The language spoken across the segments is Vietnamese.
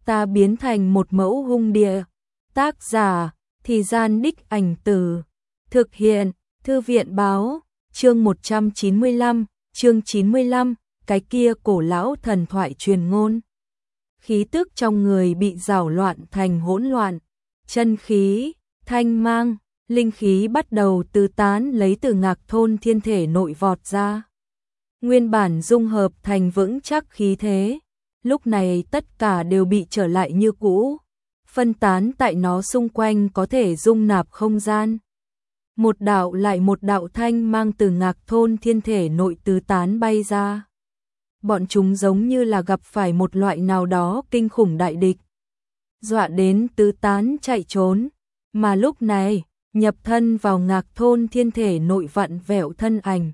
ta biến thành một mẫu hung địa. Tác giả, Thì Gian Đích Ảnh Từ. Thực hiện, Thư viện báo, chương 195, chương 95, cái kia cổ lão thần thoại truyền ngôn. Khí tức trong người bị rào loạn thành hỗn loạn, chân khí, thanh mang, linh khí bắt đầu tứ tán lấy từ Ngạc Thôn Thiên thể nội vọt ra. Nguyên bản dung hợp thành vững chắc khí thế, lúc này tất cả đều bị trở lại như cũ, phân tán tại nó xung quanh có thể dung nạp không gian. Một đạo lại một đạo thanh mang từ Ngạc Thôn Thiên thể nội tứ tán bay ra. Bọn chúng giống như là gặp phải một loại nào đó kinh khủng đại địch, dọa đến tứ tán chạy trốn, mà lúc này, nhập thân vào Ngạc Thôn Thiên thể nội vặn vẹo thân ảnh.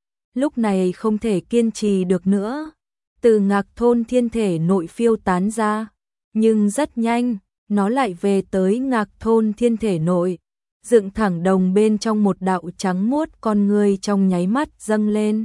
Lúc này không thể kiên trì được nữa, từ Ngạc Thôn Thiên thể nội phiêu tán ra, nhưng rất nhanh, nó lại về tới Ngạc Thôn Thiên thể nội, dựng thẳng đồng bên trong một đạo trắng muốt, con người trong nháy mắt dâng lên.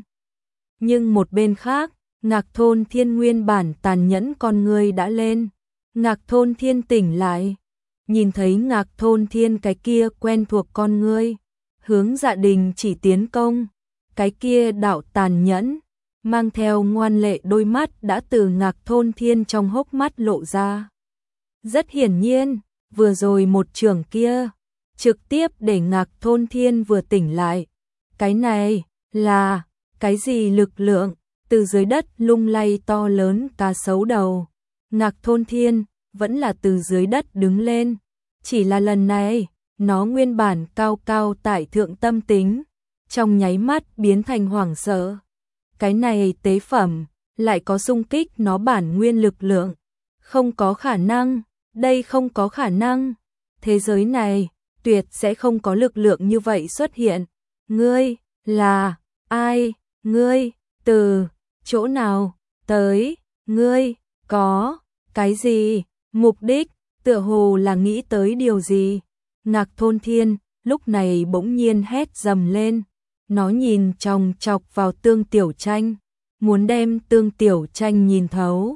Nhưng một bên khác, Ngạc Thôn Thiên nguyên bản tàn nhẫn con người đã lên. Ngạc Thôn Thiên tỉnh lại, nhìn thấy Ngạc Thôn Thiên cái kia quen thuộc con người, hướng Dạ Đình chỉ tiến công. Cái kia đạo tàn nhẫn, mang theo ngoan lệ đôi mắt đã từ Ngạc Thôn Thiên trong hốc mắt lộ ra. Rất hiển nhiên, vừa rồi một trường kia, trực tiếp để Ngạc Thôn Thiên vừa tỉnh lại. Cái này, là, cái gì lực lượng, từ dưới đất lung lay to lớn cá sấu đầu. Ngạc Thôn Thiên, vẫn là từ dưới đất đứng lên. Chỉ là lần này, nó nguyên bản cao cao tại thượng tâm tính, trong nháy mắt biến thành hoảng sợ. Cái này tế phẩm, lại có xung kích nó bản nguyên lực lượng. Không có khả năng, đây không có khả năng. Thế giới này, tuyệt sẽ không có lực lượng như vậy xuất hiện. Ngươi, là, ai, ngươi, từ, chỗ nào, tới, ngươi, có, cái gì, mục đích, tựa hồ là nghĩ tới điều gì. Ngạc Thôn Thiên, lúc này bỗng nhiên hét dầm lên. Nó nhìn chòng chọc vào Tương Tiểu Tranh, muốn đem Tương Tiểu Tranh nhìn thấu.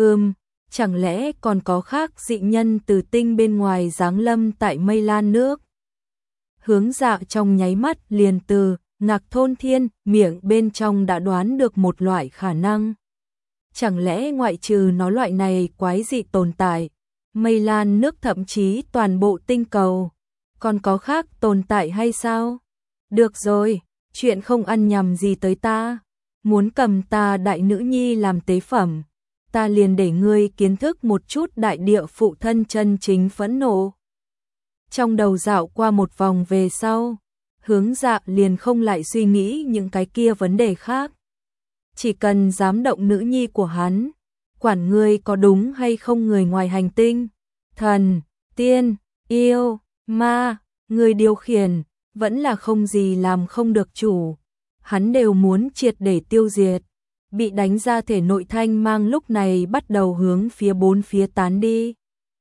Chẳng lẽ còn có khác dị nhân từ tinh bên ngoài giáng lâm tại Mây Lan nước? Hướng Dạ trong nháy mắt liền từ Ngạc Thôn Thiên miệng bên trong đã đoán được một loại khả năng. Chẳng lẽ ngoại trừ nó loại này quái dị tồn tại, Mây Lan nước thậm chí toàn bộ tinh cầu, còn có khác tồn tại hay sao? Được rồi, chuyện không ăn nhầm gì tới ta, muốn cầm ta đại nữ nhi làm tế phẩm, ta liền để ngươi kiến thức một chút đại địa phụ thân chân chính phẫn nộ. Trong đầu dạo qua một vòng về sau, Hướng Dạ liền không lại suy nghĩ những cái kia vấn đề khác. Chỉ cần dám động nữ nhi của hắn, quản ngươi có đúng hay không người ngoài hành tinh, thần, tiên, yêu, ma, người điều khiển, vẫn là không gì làm không được chủ. Hắn đều muốn triệt để tiêu diệt. Bị đánh ra thể nội thanh mang lúc này bắt đầu hướng phía bốn phía tán đi.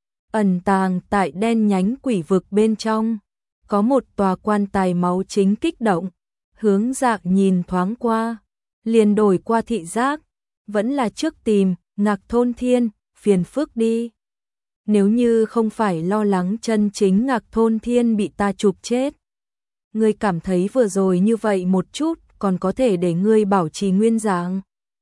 Ẩn tàng tại đen nhánh quỷ vực bên trong, có một tòa quan tài máu chính kích động. Hướng Dạ nhìn thoáng qua, liền đổi qua thị giác, vẫn là trước tìm Ngạc Thôn Thiên, phiền phức đi. Nếu như không phải lo lắng chân chính Ngạc Thôn Thiên bị ta chụp chết, ngươi cảm thấy vừa rồi như vậy một chút còn có thể để ngươi bảo trì nguyên dạng.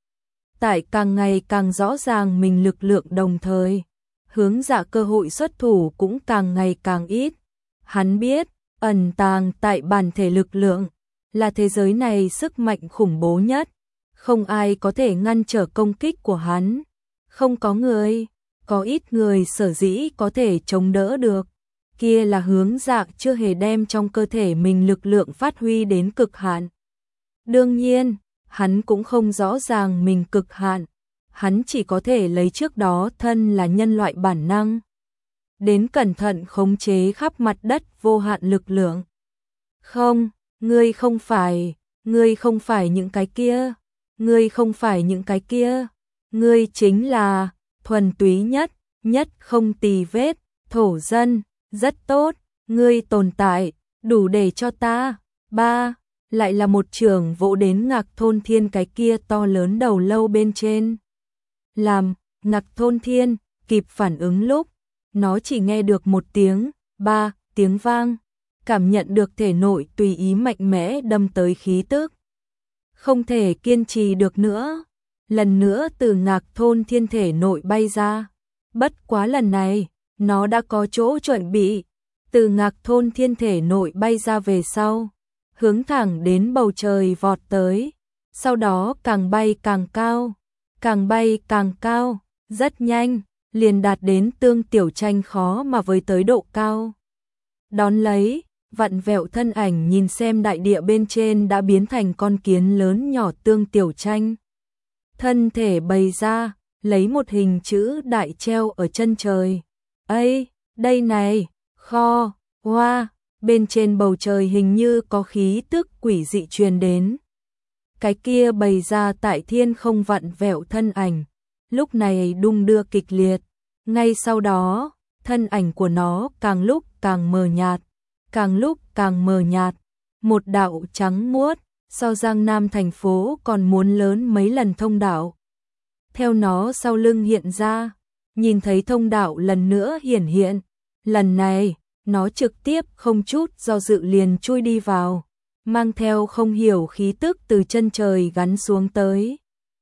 Tại càng ngày càng rõ ràng mình lực lượng đồng thời, Hướng Dạ cơ hội xuất thủ cũng càng ngày càng ít. Hắn biết, ẩn tàng tại bản thể lực lượng, là thế giới này sức mạnh khủng bố nhất. Không ai có thể ngăn trở công kích của hắn. Không có người, có ít người sở dĩ có thể chống đỡ được. Kia là Hướng Dạ chưa hề đem trong cơ thể mình lực lượng phát huy đến cực hạn. Đương nhiên, hắn cũng không rõ ràng mình cực hạn. Hắn chỉ có thể lấy trước đó thân là nhân loại bản năng, đến cẩn thận khống chế khắp mặt đất vô hạn lực lượng. Không, ngươi không phải những cái kia, ngươi không phải những cái kia, ngươi chính là thuần túy nhất không tì vết, thổ dân, rất tốt, ngươi tồn tại, đủ để cho ta, lại là một trường vỗ đến Ngạc Thôn Thiên cái kia to lớn đầu lâu bên trên. Làm, Ngạc Thôn Thiên, kịp phản ứng lúc, nó chỉ nghe được một tiếng, ba, tiếng vang, cảm nhận được thể nội tùy ý mạnh mẽ đâm tới khí tức. Không thể kiên trì được nữa, lần nữa từ Ngạc Thôn Thiên thể nội bay ra. Bất quá lần này, nó đã có chỗ chuẩn bị, từ Ngạc Thôn Thiên thể nội bay ra về sau, hướng thẳng đến bầu trời vọt tới, sau đó càng bay càng cao, càng bay càng cao, rất nhanh, liền đạt đến Tương Tiểu Tranh khó mà với tới độ cao. Đón lấy, vặn vẹo thân ảnh nhìn xem đại địa bên trên đã biến thành con kiến lớn nhỏ Tương Tiểu Tranh. Thân thể bày ra, lấy một hình chữ đại treo ở chân trời. Ây, đây này, kho, hoa, bên trên bầu trời hình như có khí tức quỷ dị truyền đến. Cái kia bày ra tại thiên không vặn vẹo thân ảnh, lúc này đung đưa kịch liệt. Ngay sau đó, thân ảnh của nó càng lúc càng mờ nhạt, càng lúc càng mờ nhạt. Một đạo trắng muốt, so Giang Nam thành phố còn muốn lớn mấy lần thông đạo. Theo nó sau lưng hiện ra, nhìn thấy thông đạo lần nữa hiển hiện. Lần này, nó trực tiếp không chút do dự liền chui đi vào, mang theo không hiểu khí tức từ chân trời gắn xuống tới.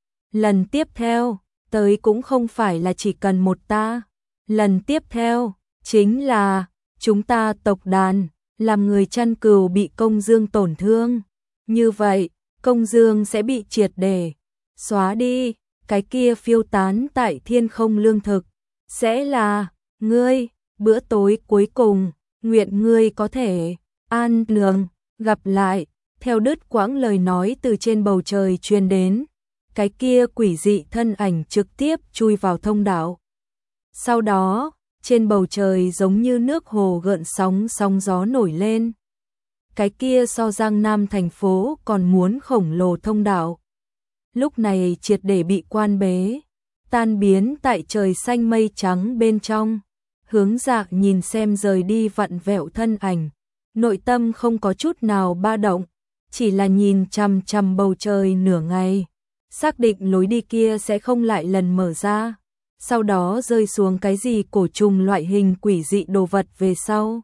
Lần tiếp theo, tới cũng không phải là chỉ cần một ta. Lần tiếp theo, chính là chúng ta tộc đàn, làm người chăn cừu bị Công Dương tổn thương. Như vậy, Công Dương sẽ bị triệt để xóa đi, cái kia phiêu tán tại thiên không lương thực. Sẽ là, ngươi, bữa tối cuối cùng, nguyện ngươi có thể, an nương, gặp lại, theo đứt quãng lời nói từ trên bầu trời truyền đến. Cái kia quỷ dị thân ảnh trực tiếp chui vào thông đạo. Sau đó, trên bầu trời giống như nước hồ gợn sóng sóng gió nổi lên. Cái kia so Giang Nam thành phố còn muốn khổng lồ thông đạo. Lúc này triệt để bị quan bế, tan biến tại trời xanh mây trắng bên trong. Hướng Dạ nhìn xem rời đi vặn vẹo thân ảnh, nội tâm không có chút nào ba động, chỉ là nhìn chằm chằm bầu trời nửa ngày, xác định lối đi kia sẽ không lại lần mở ra, sau đó rơi xuống cái gì cổ trùng loại hình quỷ dị đồ vật về sau.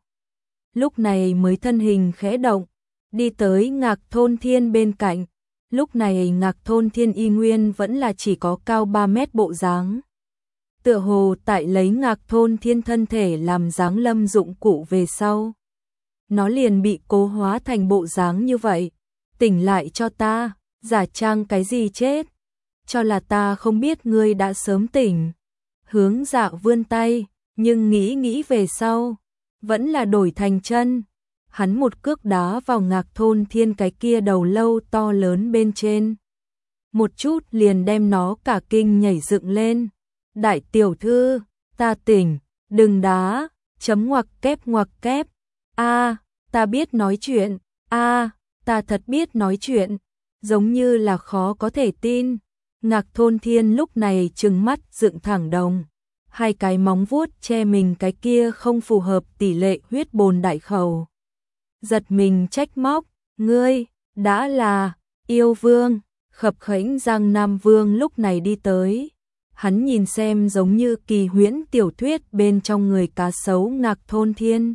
Lúc này mới thân hình khẽ động, đi tới Ngạc Thôn Thiên bên cạnh. Lúc này Ngạc Thôn Thiên y nguyên vẫn là chỉ có cao 3 mét bộ dáng. Tựa hồ tại lấy Ngạc Thôn Thiên thân thể làm dáng lâm dụng cụ về sau. Nó liền bị cố hóa thành bộ dáng như vậy. Tỉnh lại cho ta, giả trang cái gì chết. Cho là ta không biết ngươi đã sớm tỉnh. Hướng Dạ vươn tay, nhưng nghĩ về sau, vẫn là đổi thành chân. Hắn một cước đá vào Ngạc Thôn Thiên cái kia đầu lâu to lớn bên trên. Một chút liền đem nó cả kinh nhảy dựng lên. Đại tiểu thư, ta tỉnh, đừng đá, chấm ngoặc kép. A, ta biết nói chuyện, a, ta thật biết nói chuyện. Giống như là khó có thể tin. Ngạc Thôn Thiên lúc này trừng mắt dựng thẳng đồng. Hai cái móng vuốt che mình cái kia không phù hợp tỷ lệ huyết bồn đại khẩu. Giật mình trách móc, ngươi, đã là, yêu vương. Khập Khễnh Giang Nam Vương lúc này đi tới. Hắn nhìn xem giống như kỳ huyễn tiểu thuyết bên trong người cá sấu Ngạc Thôn Thiên.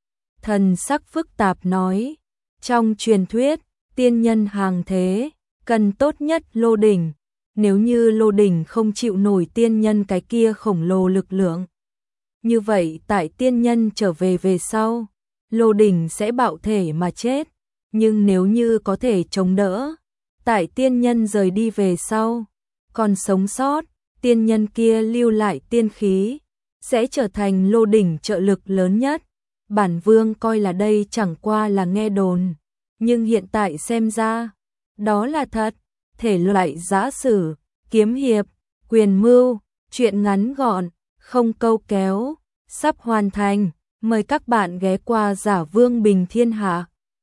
Thần sắc phức tạp nói, trong truyền thuyết, tiên nhân hàng thế, cần tốt nhất lô đỉnh. Nếu như lô đỉnh không chịu nổi tiên nhân cái kia khổng lồ lực lượng. Như vậy tại tiên nhân trở về sau, lô đỉnh sẽ bạo thể mà chết. Nhưng nếu như có thể chống đỡ, tại tiên nhân rời đi về sau, còn sống sót, tiên nhân kia lưu lại tiên khí, sẽ trở thành lô đỉnh trợ lực lớn nhất. Bản vương coi là đây chẳng qua là nghe đồn, nhưng hiện tại xem ra, đó là thật. Thể loại giã sử, kiếm hiệp, quyền mưu, truyện ngắn gọn, không câu kéo, sắp hoàn thành. Mời các bạn ghé qua Giả Vương Bình Thiên Hạ.